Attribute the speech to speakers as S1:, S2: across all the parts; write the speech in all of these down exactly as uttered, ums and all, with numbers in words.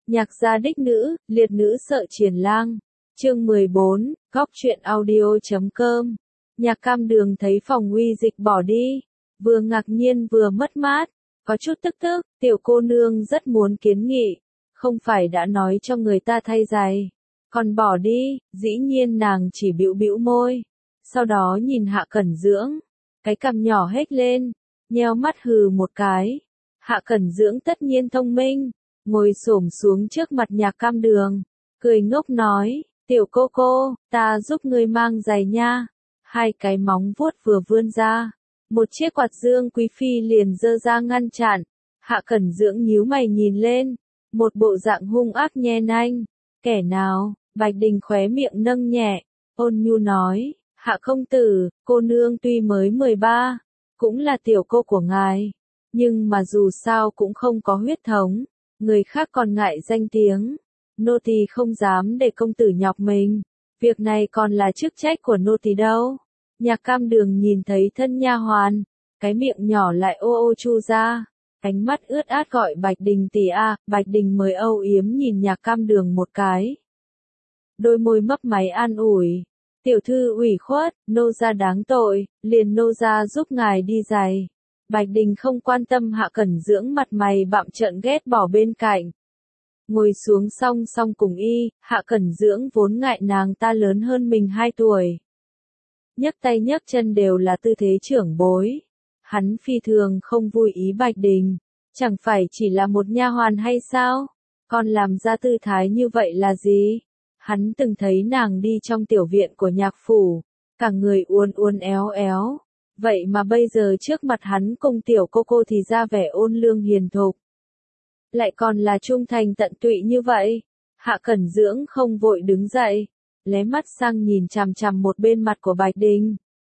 S1: Nhạc gia đích nữ, liệt nữ sợ triển lang. Chương mười bốn, góc truyện audio.com. Nhạc Cam Đường thấy Phòng Uy Dịch bỏ đi, vừa ngạc nhiên vừa mất mát, có chút tức tức, tiểu cô nương rất muốn kiến nghị, không phải đã nói cho người ta thay giày, còn bỏ đi, dĩ nhiên nàng chỉ bĩu bĩu môi, sau đó nhìn Hạ Cẩn Dưỡng, cái cằm nhỏ hếch lên, nheo mắt hừ một cái. Hạ Cẩn Dưỡng tất nhiên thông minh, ngồi xổm xuống trước mặt Nhạc Cam Đường, cười ngốc nói, tiểu cô cô, ta giúp ngươi mang giày nha. Hai cái móng vuốt vừa vươn ra, một chiếc quạt dương quý phi liền giơ ra ngăn chặn. Hạ Cẩn Dưỡng nhíu mày nhìn lên, một bộ dạng hung ác nhe nanh. Kẻ nào? Bạch Đình khóe miệng nâng nhẹ, ôn nhu nói, Hạ công tử, cô nương tuy mới mười ba, cũng là tiểu cô của ngài, nhưng mà dù sao cũng không có huyết thống, người khác còn ngại danh tiếng, nô tỳ không dám để công tử nhọc mình. Việc này còn là chức trách của nô tỳ đâu. Nhạc Cam Đường nhìn thấy thân nha hoàn, cái miệng nhỏ lại ô ô chu ra, ánh mắt ướt át gọi Bạch Đình tỷ a. Bạch Đình mới âu yếm nhìn Nhạc Cam Đường một cái, đôi môi mấp máy an ủi, tiểu thư ủy khuất, nô gia đáng tội, liền nô gia giúp ngài đi giày. Bạch Đình không quan tâm Hạ Cẩn Dưỡng mặt mày bặm trợn ghét bỏ bên cạnh. Ngồi xuống song song cùng y, Hạ Cẩn Dưỡng vốn ngại nàng ta lớn hơn mình hai tuổi. Nhấc tay nhấc chân đều là tư thế trưởng bối. Hắn phi thường không vui ý Bạch Đình, chẳng phải chỉ là một nha hoàn hay sao? Còn làm ra tư thái như vậy là gì? Hắn từng thấy nàng đi trong tiểu viện của nhạc phủ, cả người uốn uốn éo éo. Vậy mà bây giờ trước mặt hắn cùng tiểu cô cô thì ra vẻ ôn lương hiền thục. Lại còn là trung thành tận tụy như vậy. Hạ Cẩn Dưỡng không vội đứng dậy, lé mắt sang nhìn chằm chằm một bên mặt của Bạch Đình.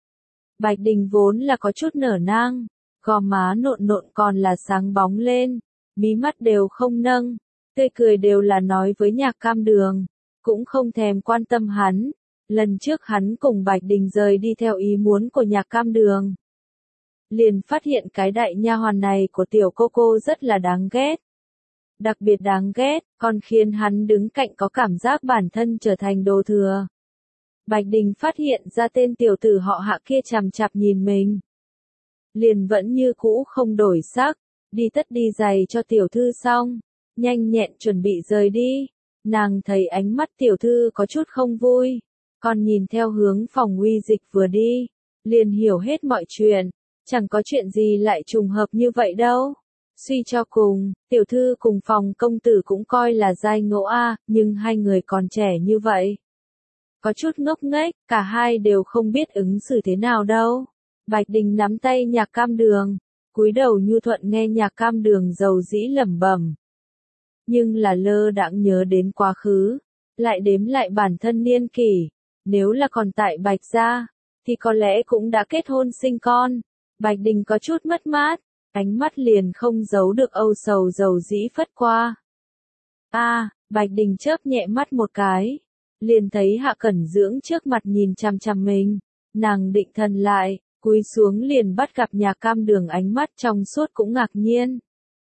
S1: Bạch Đình vốn là có chút nở nang, gò má nộn nộn còn là sáng bóng lên, mí mắt đều không nâng, tươi cười đều là nói với Nhạc Cam Đường, cũng không thèm quan tâm hắn. Lần trước hắn cùng Bạch Đình rời đi theo ý muốn của Nhạc Cam Đường, liền phát hiện cái đại nha hoàn này của tiểu cô cô rất là đáng ghét. Đặc biệt đáng ghét, còn khiến hắn đứng cạnh có cảm giác bản thân trở thành đồ thừa. Bạch Đình phát hiện ra tên tiểu tử họ Hạ kia chằm chằm nhìn mình, liền vẫn như cũ không đổi sắc, đi tất đi giày cho tiểu thư xong, nhanh nhẹn chuẩn bị rời đi. Nàng thấy ánh mắt tiểu thư có chút không vui, còn nhìn theo hướng Phòng Uy Dịch vừa đi, liền hiểu hết mọi chuyện, chẳng có chuyện gì lại trùng hợp như vậy đâu. Suy cho cùng, tiểu thư cùng Phòng công tử cũng coi là giai ngộ a, nhưng hai người còn trẻ như vậy, có chút ngốc nghếch, cả hai đều không biết ứng xử thế nào đâu. Bạch Đình nắm tay Nhạc Cam Đường, cúi đầu nhu thuận nghe Nhạc Cam Đường dầu dĩ lẩm bẩm, nhưng là lơ đãng nhớ đến quá khứ, lại đếm lại bản thân niên kỷ, nếu là còn tại Bạch gia, thì có lẽ cũng đã kết hôn sinh con. Bạch Đình có chút mất mát, ánh mắt liền không giấu được âu sầu dầu dĩ phất qua. A, à, Bạch Đình chớp nhẹ mắt một cái, liền thấy Hạ Cẩn Dưỡng trước mặt nhìn chằm chằm mình, nàng định thần lại, cúi xuống liền bắt gặp Nhạc Cam Đường ánh mắt trong suốt cũng ngạc nhiên.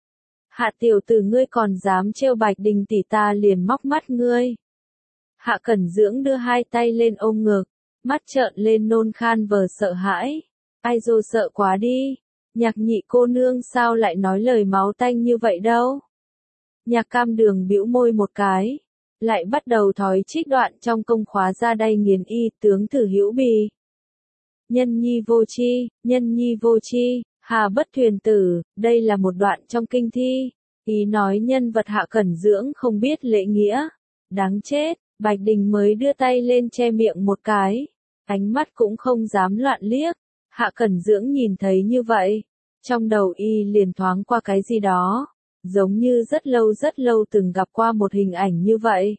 S1: Hạ tiểu tử ngươi còn dám trêu Bạch Đình tỷ, ta liền móc mắt ngươi. Hạ Cẩn Dưỡng đưa hai tay lên ôm ngực, mắt trợn lên nôn khan vờ sợ hãi. Ai dô sợ quá đi, Nhạc nhị cô nương sao lại nói lời máu tanh như vậy đâu. Nhạc Cam Đường bĩu môi một cái, lại bắt đầu thói trích đoạn trong công khóa ra đây nghiền y tướng thử hữu bì. Nhân nhi vô chi, nhân nhi vô chi, hà bất thuyền tử, đây là một đoạn trong kinh thi, ý nói nhân vật Hạ Cẩn Dưỡng không biết lễ nghĩa, đáng chết. Bạch Đình mới đưa tay lên che miệng một cái, ánh mắt cũng không dám loạn liếc. Hạ Cẩn Dưỡng nhìn thấy như vậy, trong đầu y liền thoáng qua cái gì đó, giống như rất lâu rất lâu từng gặp qua một hình ảnh như vậy.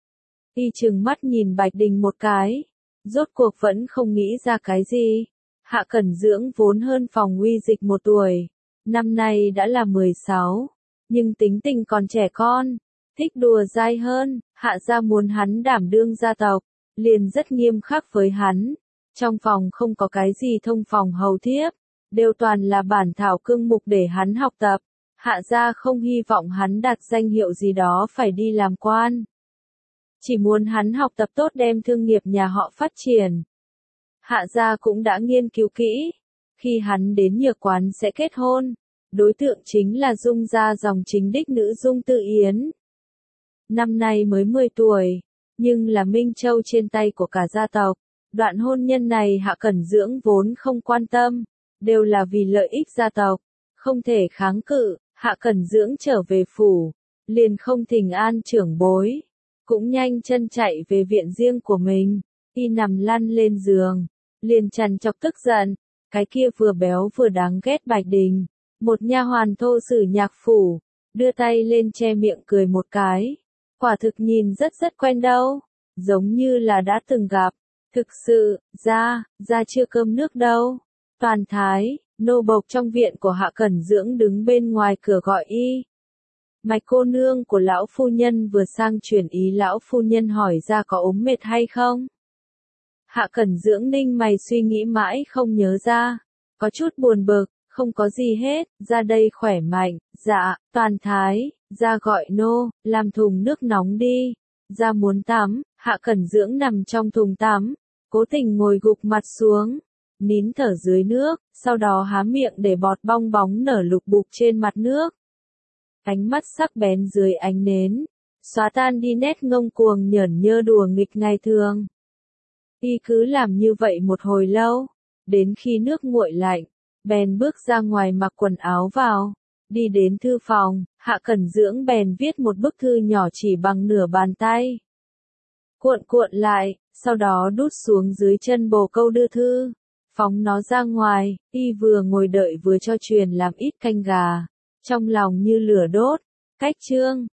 S1: Y trừng mắt nhìn Bạch Đình một cái, rốt cuộc vẫn không nghĩ ra cái gì. Hạ Cẩn Dưỡng vốn hơn Phòng Uy Dịch một tuổi, năm nay đã là mười sáu, nhưng tính tình còn trẻ con, thích đùa dai hơn. Hạ gia muốn hắn đảm đương gia tộc, liền rất nghiêm khắc với hắn. Trong phòng không có cái gì thông phòng hầu thiếp, đều toàn là bản thảo cương mục để hắn học tập. Hạ gia không hy vọng hắn đạt danh hiệu gì đó phải đi làm quan. Chỉ muốn hắn học tập tốt đem thương nghiệp nhà họ phát triển. Hạ gia cũng đã nghiên cứu kỹ. Khi hắn đến Nhược Quán sẽ kết hôn. Đối tượng chính là Dung gia dòng chính đích nữ Dung Tự Yến. Năm nay mới mười tuổi, nhưng là Minh Châu trên tay của cả gia tộc. Đoạn hôn nhân này Hạ Cẩn Dưỡng vốn không quan tâm, đều là vì lợi ích gia tộc, không thể kháng cự. Hạ Cẩn Dưỡng trở về phủ, liền không thỉnh an trưởng bối, cũng nhanh chân chạy về viện riêng của mình. Y nằm lăn lên giường, liền trằn trọc tức giận, cái kia vừa béo vừa đáng ghét Bạch Đình, một nha hoàn thô sử nhạc phủ, đưa tay lên che miệng cười một cái. Quả thực nhìn rất rất quen đâu, giống như là đã từng gặp. Thực sự, ra, ra chưa cơm nước đâu. Toàn thái, nô bộc trong viện của Hạ Cẩn Dưỡng đứng bên ngoài cửa gọi y. Mạch cô nương của lão phu nhân vừa sang chuyển ý lão phu nhân hỏi ra có ốm mệt hay không. Hạ Cẩn Dưỡng ninh mày suy nghĩ mãi không nhớ ra, có chút buồn bực, không có gì hết, ra đây khỏe mạnh, dạ, toàn thái, ra gọi nô, làm thùng nước nóng đi, ra muốn tắm. Hạ Cẩn Dưỡng nằm trong thùng tắm, cố tình ngồi gục mặt xuống, nín thở dưới nước, sau đó há miệng để bọt bong bóng nở lục bục trên mặt nước. Ánh mắt sắc bén dưới ánh nến, xóa tan đi nét ngông cuồng nhởn nhơ đùa nghịch ngày thường. Y cứ làm như vậy một hồi lâu, đến khi nước nguội lạnh, bèn bước ra ngoài mặc quần áo vào, đi đến thư phòng. Hạ Cẩn Dưỡng bèn viết một bức thư nhỏ chỉ bằng nửa bàn tay. Cuộn cuộn lại, sau đó đút xuống dưới chân bồ câu đưa thư, phóng nó ra ngoài. Y vừa ngồi đợi vừa cho truyền làm ít canh gà, trong lòng như lửa đốt. Cách chương